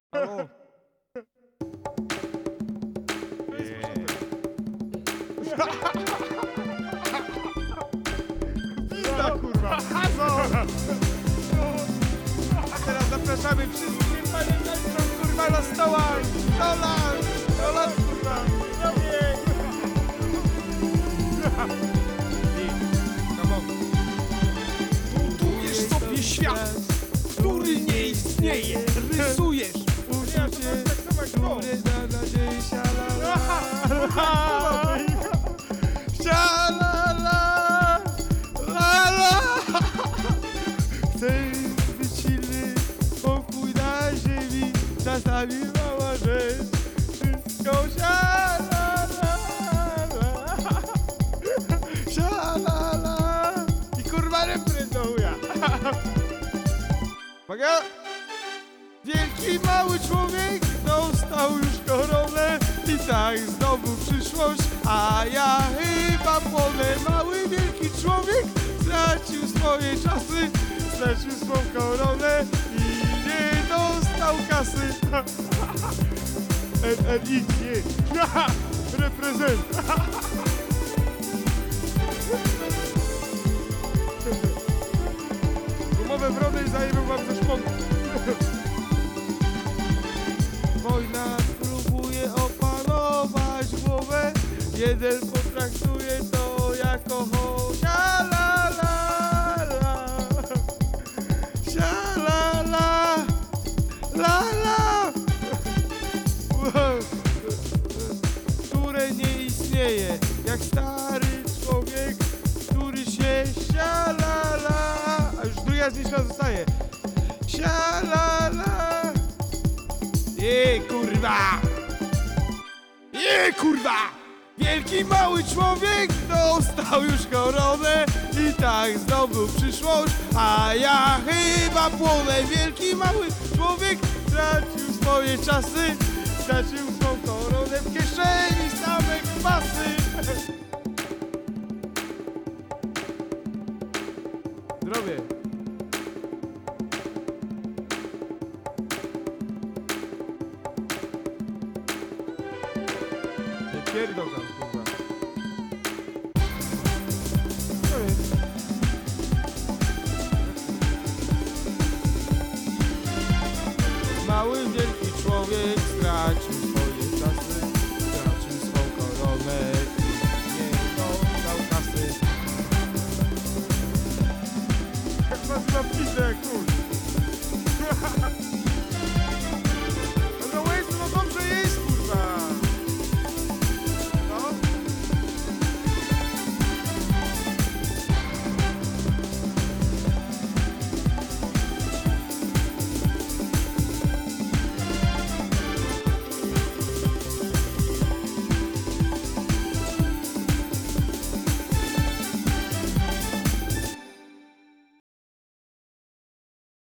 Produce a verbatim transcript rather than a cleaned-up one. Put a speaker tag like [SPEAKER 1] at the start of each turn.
[SPEAKER 1] Halo?
[SPEAKER 2] Pizda, kurwa! A teraz zapraszamy wszystkich pamiętajcie, kurwa, na stołach! Dolar! Dolar, kurwa! Robię!
[SPEAKER 1] Budujesz sobie świat, który nie istnieje. Rysujesz uczucie, które da nadzieję.
[SPEAKER 2] Sialala! Lala! Chcę być silny, pokój na ziemi. Czasami mała rzecz, wszystko sialala! Sialala! I kurwa refren do chuja. Uwaga! Wielki mały człowiek dostał już koronę i tak znowu przyszłość, a ja chyba płonę. Mały wielki człowiek stracił swoje czasy, stracił swą koronę i nie dostał kasy. N N X, nie, reprezent. Gumowe wrony zajmą wam ze szponku. Wojna próbuje opanować głowę. Jeden potraktuje to jako hołd. Sialala, sialala, lala, które nie istnieje, jak stary człowiek, który się sialala. A już drugi raz niż raz zostaje. Sialala. Je kurwa! Je kurwa! Wielki mały człowiek dostał już koronę i tak zdobył przyszłość, a ja chyba płonę. Wielki mały człowiek stracił swoje czasy, stracił swą koronę, w kieszeni same kwasy. Zdrowie! Nie pierdol tam, kurwa. Co jest? Mały wielki człowiek stracił